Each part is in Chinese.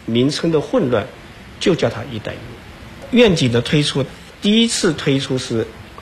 名称的混乱，就叫它一带一路。愿景的推出，第一次推出是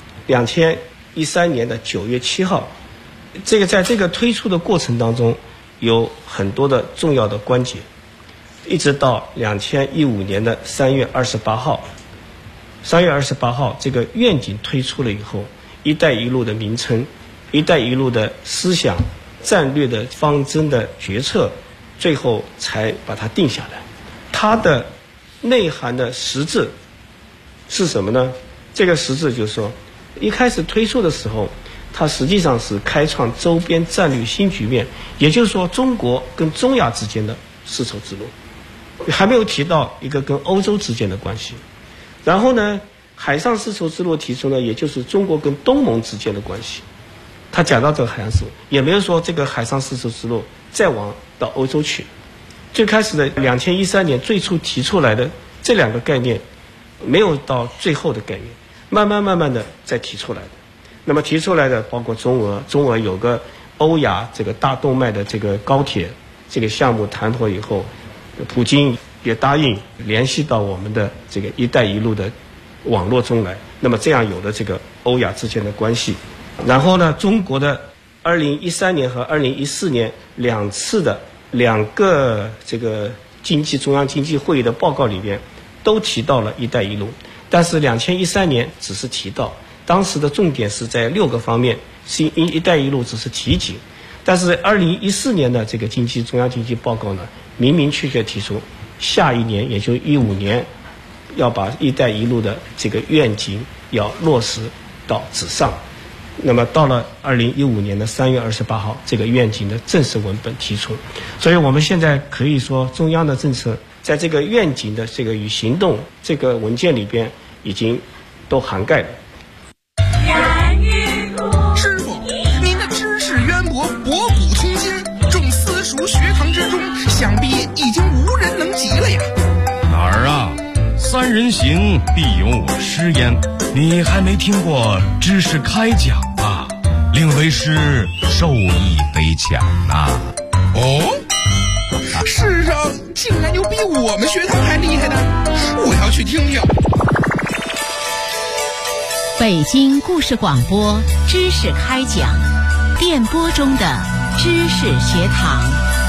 2013年的9月7号，在这个推出的过程当中有很多的重要的关节，一直到2015年的3月28号。3月28号，这个愿景推出了以后，一带一路的名称、一带一路的思想、战略的方针的决策，最后才把它定下来。它的内涵的实质是什么呢？这个实质就是说，一开始推出的时候，它实际上是开创周边战略新局面，也就是说中国跟中亚之间的丝绸之路，还没有提到一个跟欧洲之间的关系。然后呢，海上丝绸之路提出呢，也就是中国跟东盟之间的关系。他讲到这个海上丝绸，也没有说这个海上丝绸之路再往到欧洲去。最开始的2013年最初提出来的这两个概念，没有到最后的概念，慢慢的再提出来的。那么提出来的包括中俄有个欧亚这个大动脉的这个高铁这个项目谈妥以后，普京也答应联系到我们的这个一带一路的网络中来，那么这样有了这个欧亚之间的关系。然后呢，中国的2013年和2014年两个这个中央经济会议的报告里边都提到了一带一路，但是2013年只是提到，当时的重点是在6个方面，一带一路只是提及。但是2014年的这个中央经济报告呢，明确提出下一年也就15年要把一带一路的这个愿景要落实到纸上。那么到了2015年的3月28号，这个愿景的正式文本提出。所以我们现在可以说，中央的政策在这个愿景的这个与行动这个文件里边已经都涵盖了。 师傅，您的知识渊博，博古通今，众私塾学堂之中，想必已经无人能及了呀。 哪儿啊？三人行，必有我师焉。你还没听过知识开讲啊？令为师受益匪浅呐。 哦，世上竟然有比我们学堂还厉害的，我要去听听。 北京故事广播知识开讲，电波中的知识学堂。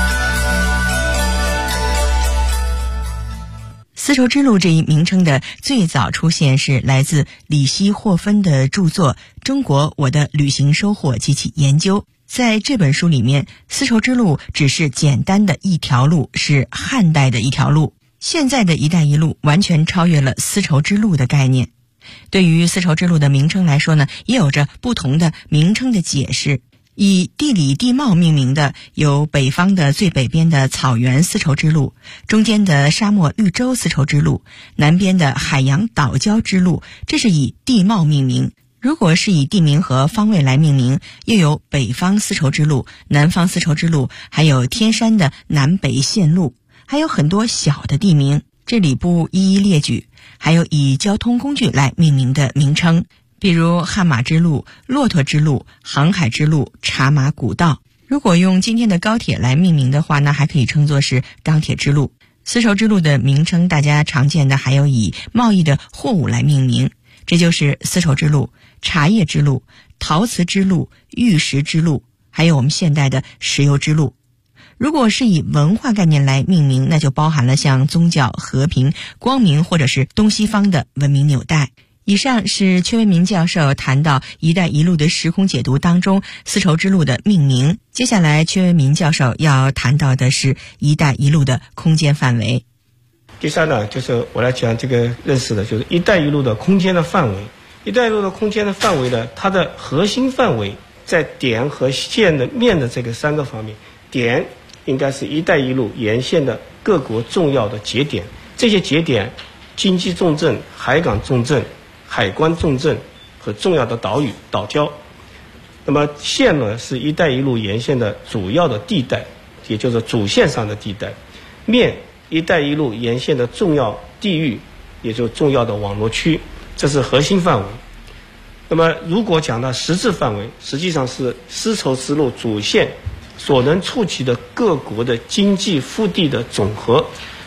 丝绸之路这一名称的最早出现是来自里希霍芬的著作《中国我的旅行收获及其研究》。在这本书里面，丝绸之路只是简单的一条路，是汉代的一条路。现在的一带一路完全超越了丝绸之路的概念。对于丝绸之路的名称来说呢，也有着不同的名称的解释。以地理地貌命名的有北方的最北边的草原丝绸之路，中间的沙漠绿洲丝绸之路，南边的海洋岛礁之路，这是以地貌命名。如果是以地名和方位来命名，又有北方丝绸之路、南方丝绸之路，还有天山的南北线路，还有很多小的地名，这里不一一列举。还有以交通工具来命名的名称，比如悍马之路、骆驼之路、航海之路、茶马古道。如果用今天的高铁来命名的话，那还可以称作是钢铁之路。丝绸之路的名称大家常见的还有以贸易的货物来命名，这就是丝绸之路、茶叶之路、陶瓷之路、玉石之路，还有我们现代的石油之路。如果是以文化概念来命名，那就包含了像宗教、和平、光明或者是东西方的文明纽带。以上是阙为民教授谈到一带一路的时空解读当中丝绸之路的命名。接下来阙为民教授要谈到的是一带一路的空间范围。 第三呢，就是我来讲这个认识的就是一带一路的空间的范围。一带一路的空间的范围呢，它的核心范围在点和线的面的这个3个方面。点应该是一带一路沿线的各国重要的节点，这些节点经济重镇、海港重镇、海关重镇和重要的岛屿、岛礁。那么线呢，是一带一路沿线的主要的地带，也就是主线上的地带。面，一带一路沿线的重要地域，也就是重要的网络区，这是核心范围。那么如果讲到实质范围，实际上是丝绸之路主线所能触及的各国的经济腹地的总和。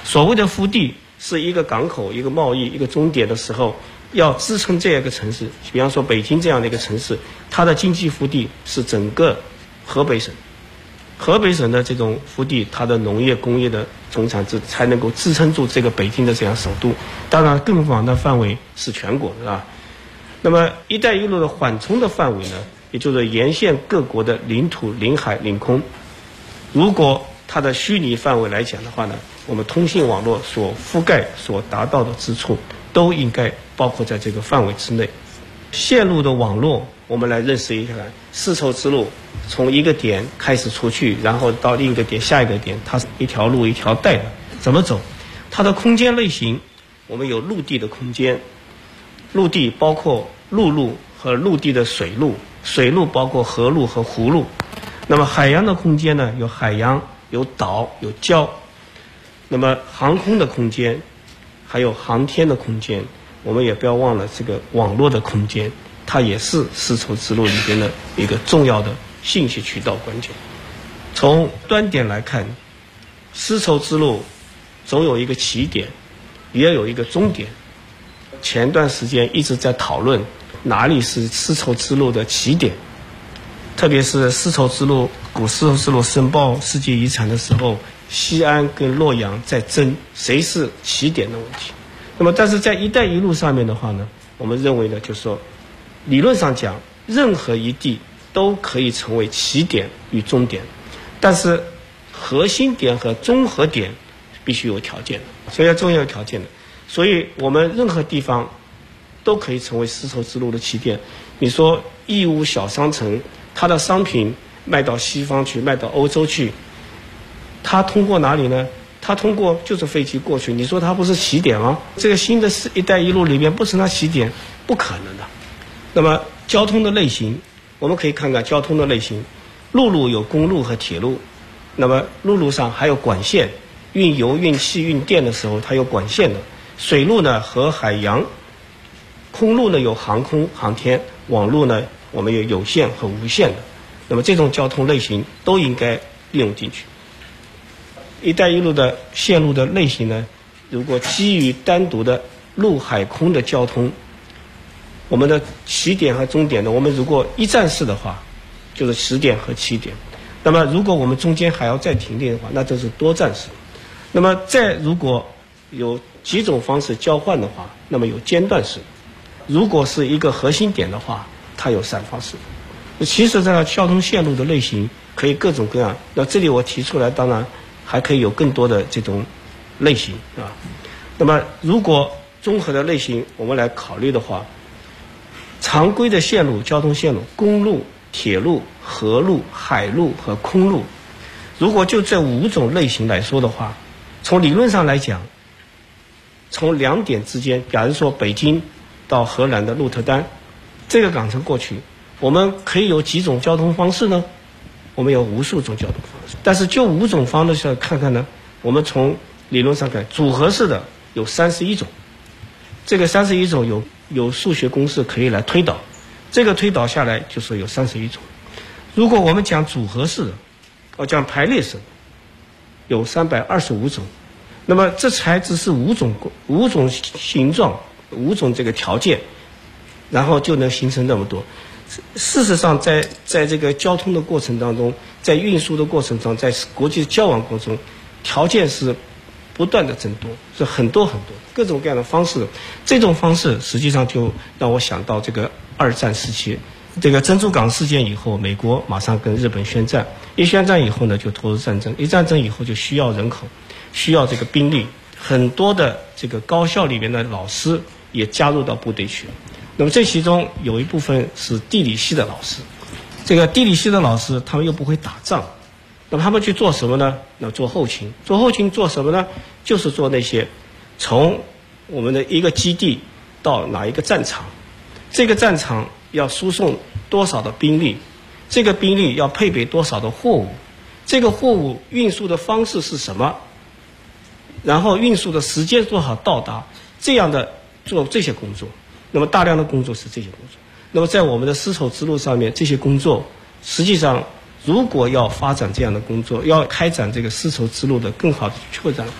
所谓的腹地是一个港口、一个贸易、一个终点的时候，要支撑这样一个城市，比方说北京这样的一个城市，它的经济腹地是整个河北省。河北省的这种腹地，它的农业、工业的总产值才能够支撑住这个北京的这样首都。当然，更广的范围是全国，是吧？那么“一带一路”的缓冲的范围呢，也就是沿线各国的领土、领海、领空。如果它的虚拟范围来讲的话呢，我们通信网络所覆盖、所达到的之处，都应该包括在这个范围之内。线路的网络，我们来认识一下丝绸之路，从一个点开始出去，然后到另一个点、下一个点，它是一条路一条带的，怎么走？它的空间类型，我们有陆地的空间，陆地包括陆路和陆地的水路，水路包括河路和湖路。那么海洋的空间呢，有海洋、有岛、有礁。那么航空的空间，还有航天的空间，我们也不要忘了这个网络的空间，它也是丝绸之路里边的一个重要的信息渠道关键。从端点来看，丝绸之路总有一个起点，也有一个终点。前段时间一直在讨论哪里是丝绸之路的起点，特别是丝绸之路古丝绸之路申报世界遗产的时候，西安跟洛阳在争谁是起点的问题。那么但是在“一带一路”上面的话呢，我们认为呢，就是说理论上讲，任何一地都可以成为起点与终点，但是核心点和综合点必须有条件的，所以要重要条件的。所以我们任何地方都可以成为丝绸之路的起点。你说义乌小商城，它的商品卖到西方去，卖到欧洲去，它通过哪里呢？它通过就是飞机过去，你说它不是起点吗？这个新的“一带一路”里面不是它起点，不可能的。那么交通的类型，我们可以看看交通的类型。陆路有公路和铁路，那么陆路上还有管线，运油、运气、运电的时候它有管线的。水路呢和海洋，空路呢有航空、航天，网路呢我们有有线和无线的。那么这种交通类型都应该利用进去。一带一路的线路的类型呢，如果基于单独的陆海空的交通，我们的起点和终点呢，我们如果一站式的话，就是始点和起点。那么如果我们中间还要再停电的话，那就是多站式。那么再如果有几种方式交换的话，那么有间断式。如果是一个核心点的话，它有散发式。其实这个交通线路的类型可以各种各样。那这里我提出来，当然还可以有更多的这种类型，是吧？那么如果综合的类型我们来考虑的话，常规的线路、交通线路，公路、铁路、河路、海路和空路，如果就这5种类型来说的话，从理论上来讲，从2点之间，假如说北京到荷兰的鹿特丹这个港城过去，我们可以有几种交通方式呢？我们有无数种交通方式，但是就5种方式看看呢，我们从理论上看，组合式的有31种，这个31种有数学公式可以来推导，这个推导下来就说有31种。如果我们讲组合式的，讲排列式的，有325种。那么这才只是5种形状，5种这个条件，然后就能形成那么多。事实上在这个交通的过程当中，在运输的过程中，在国际交往过程中，条件是不断的增多，是很多很多各种各样的方式。这种方式实际上就让我想到这个2战时期，这个珍珠港事件以后，美国马上跟日本宣战，一宣战以后呢就投入战争，一战争以后就需要人口，需要这个兵力，很多的这个高校里面的老师也加入到部队去了。那么这其中有一部分是地理系的老师，这个地理系的老师他们又不会打仗，那么他们去做什么呢？那做后勤，做后勤做什么呢？就是做那些从我们的一个基地到哪一个战场，这个战场要输送多少的兵力，这个兵力要配备多少的货物，这个货物运输的方式是什么，然后运输的时间多少到达，这样的做这些工作。那么大量的工作是这些工作。那么在我们的丝绸之路上面，这些工作实际上如果要发展这样的工作，要开展这个丝绸之路的更好的扩展，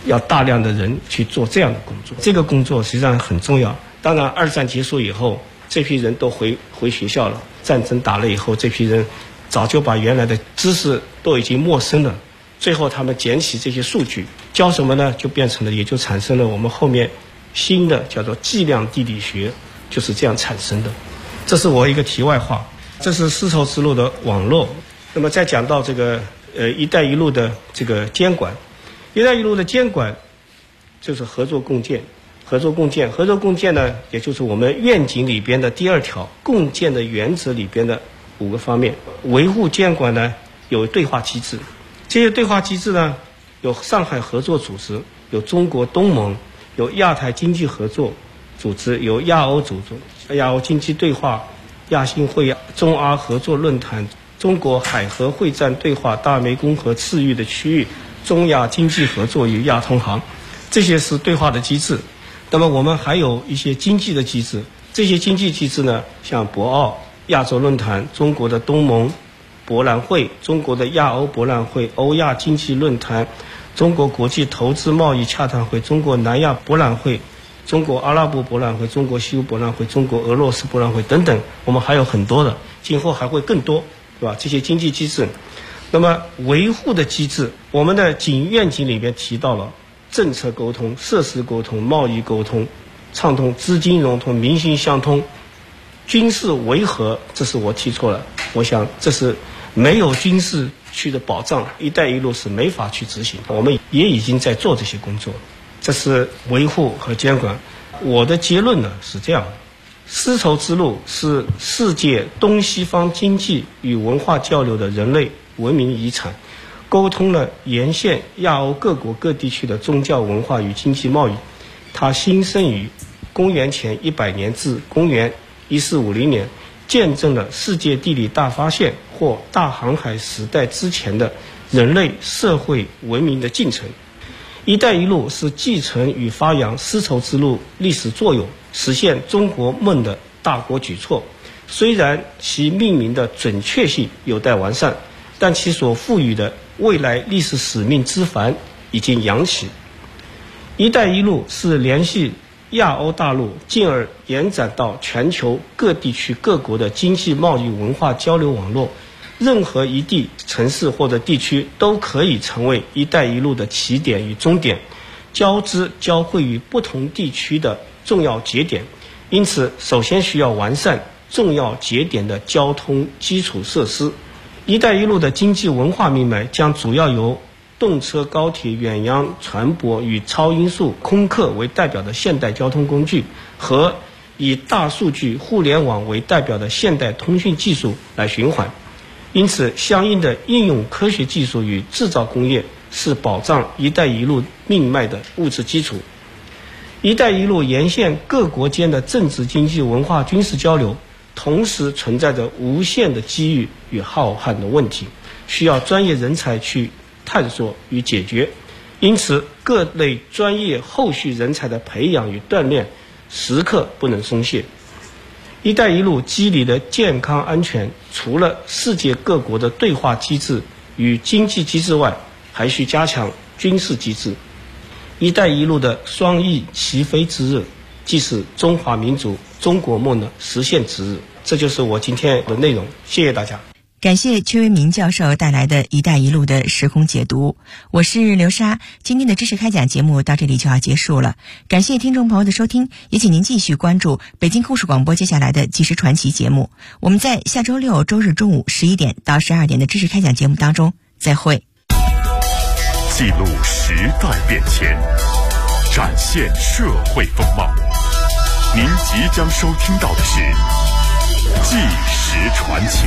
要大量的人去做这样的工作。这个工作实际上很重要。当然二战结束以后，这批人都回学校了，战争打了以后，这批人早就把原来的知识都已经陌生了。最后他们捡起这些数据，教什么呢？就变成了，也就产生了我们后面新的叫做计量地理学，就是这样产生的。这是我一个题外话，这是丝绸之路的网络。那么再讲到这个一带一路的这个监管，一带一路的监管就是合作共建。合作共建呢，也就是我们愿景里边的第2条共建的原则里边的5个方面。维护监管呢，有对话机制，这些对话机制呢，有上海合作组织，有中国东盟，有亚太经济合作组织，有亚欧组织、亚欧经济对话、亚新会、中阿合作论坛、中国海河会战对话、大湄公河次域的区域、中亚经济合作与亚投行，这些是对话的机制。那么我们还有一些经济的机制，这些经济机制呢，像博鳌、亚洲论坛、中国的东盟博览会、中国的亚欧博览会、欧亚经济论坛、中国国际投资贸易洽谈会、中国南亚博览会、中国阿拉伯博览会、中国西欧博览会、中国俄罗斯博览会等等，我们还有很多的，今后还会更多，对吧？这些经济机制。那么维护的机制，我们的愿景里面提到了政策沟通、设施沟通、贸易沟通、畅通资金融通、民心相通。军事维和，这是我提错了，我想这是没有军事区的保障，一带一路是没法去执行。我们也已经在做这些工作，这是维护和监管。我的结论呢是这样：丝绸之路是世界东西方经济与文化交流的人类文明遗产，沟通了沿线亚欧各国各地区的宗教文化与经济贸易。它兴盛于公元前100年至公元1450年，见证了世界地理大发现或大航海时代之前的人类社会文明的进程。一带一路是继承与发扬丝绸之路历史作用，实现中国梦的大国举措。虽然其命名的准确性有待完善，但其所赋予的未来历史使命之帆已经扬起。一带一路是联系亚欧大陆，进而延展到全球各地区各国的经济贸易文化交流网络。任何一地、城市或者地区都可以成为一带一路的起点与终点，交织交汇于不同地区的重要节点。因此首先需要完善重要节点的交通基础设施。一带一路的经济文化命脉将主要由动车、高铁、远洋船舶与超音速空客为代表的现代交通工具，和以大数据、互联网为代表的现代通讯技术来循环。因此相应的应用科学技术与制造工业是保障一带一路命脉的物质基础。一带一路沿线各国间的政治、经济、文化、军事交流同时存在着无限的机遇与浩瀚的问题，需要专业人才去探索与解决。因此各类专业后续人才的培养与锻炼时刻不能松懈。一带一路机理的健康安全，除了世界各国的对话机制与经济机制外，还需加强军事机制。一带一路的双翼齐飞之日，即是中华民族中国梦的实现之日。这就是我今天的内容，谢谢大家。 感谢邱为民教授带来的一带一路的时空解读。我是刘莎，今天的知识开讲节目到这里就要结束了。感谢听众朋友的收听，也请您继续关注北京故事广播接下来的纪实传奇节目。我们在下周六周日中午11点到12点的知识开讲节目当中再会。 记录时代变迁，展现社会风貌。您即将收听到的是纪实传奇。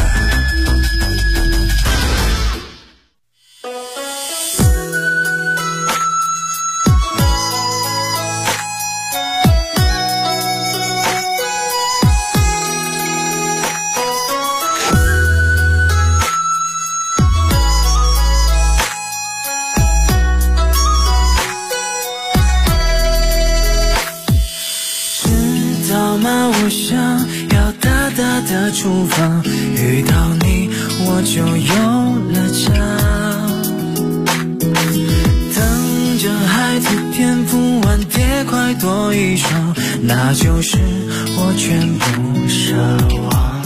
知道吗？我想要大大的厨房，遇到你我就有了家。等这孩子天赋晚蝶快多一双，那就是我全部奢望。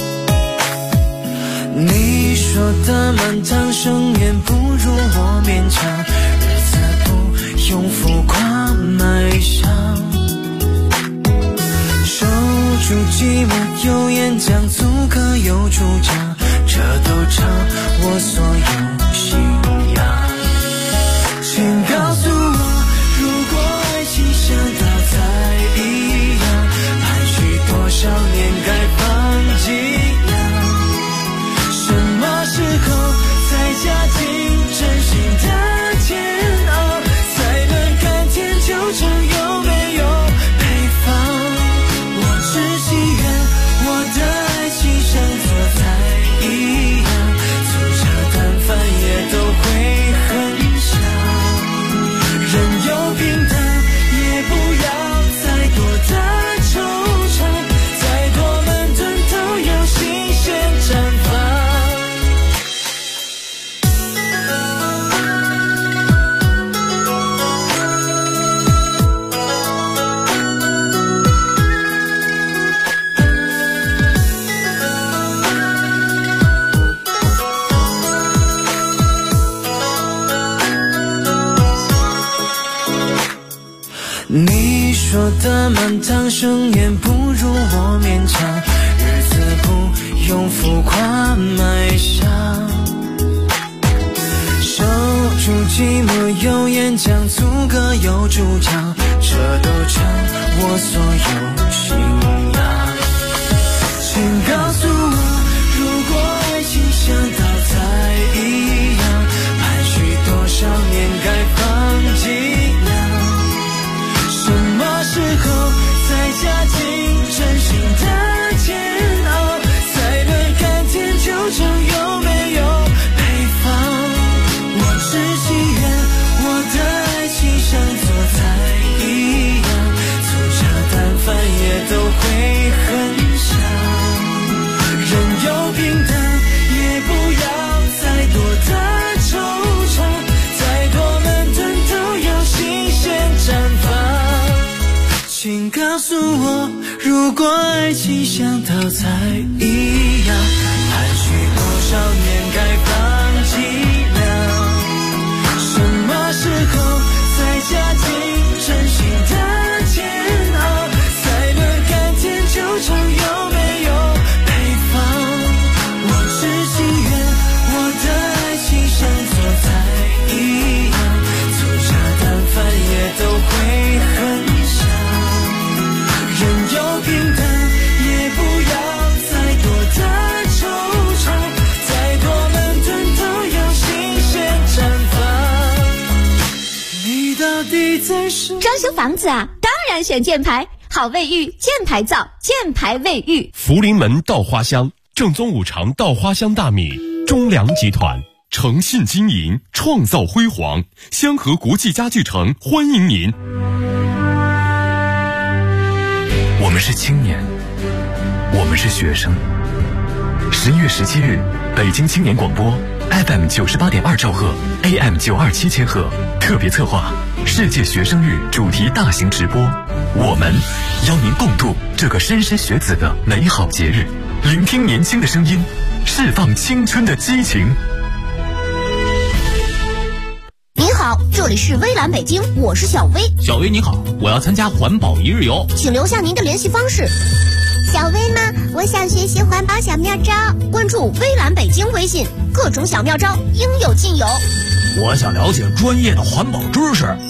你说的满堂盛宴不如我勉强，日子不用浮夸卖相，守住寂寞有演讲，足可有主张，这都成我所有信仰。请告诉我，如果爱情像稻菜一样，盘踞多少年该放几两？什么时候才加进真心的煎熬，才能甘甜就成有没有配方？我只祈愿我的爱情像做菜一样，粗茶淡饭也都会很香，人有平等，也不要再多的惆怅，再多矛盾都有新鲜绽放。你说的满堂盛宴不如我勉强，日子不用浮夸卖相，守住寂寞有演讲，足可有主张，这都成我所有信仰。请告诉我，如果爱情像稻菜一样，盘踞多少年该放几两？什么时候才加进真心的煎熬，才能甘甜就成有没有配方？我只祈愿我的爱情像做菜一样，粗茶淡饭也都会很香，人有平等，也不要再多的惆怅，再多矛盾都有新鲜绽放。请告诉我，如果爱情像稻菜一样，盘踞多少年该放几两？什么时候才加进真心的煎熬，才能甘甜就成有没有配方？我只祈愿我的爱情像做菜一样，粗茶淡饭也都会很香，人有平等，也不要再多的惆怅，再多矛盾都有新鲜绽放。你到底在说？ 装修房子啊，当然选箭牌，好卫浴，箭牌造，箭牌卫浴。 福临门稻花香，正宗五常稻花香大米，中粮集团诚信经营，创造辉煌。香河国际家具城欢迎您。 我们是青年，我们是学生。11月17日，北京青年广播 FM 98.2兆赫 AM 927千赫特别策划世界学生日主题大型直播，我们邀您共度这个莘莘学子的美好节日，聆听年轻的声音，释放青春的激情。 您好，这里是微蓝北京，我是小薇。 小薇你好，我要参加环保一日游， 请留下您的联系方式。 小薇吗？我想学习环保小妙招， 关注微蓝北京微信，各种小妙招应有尽有。 我想了解专业的环保知识。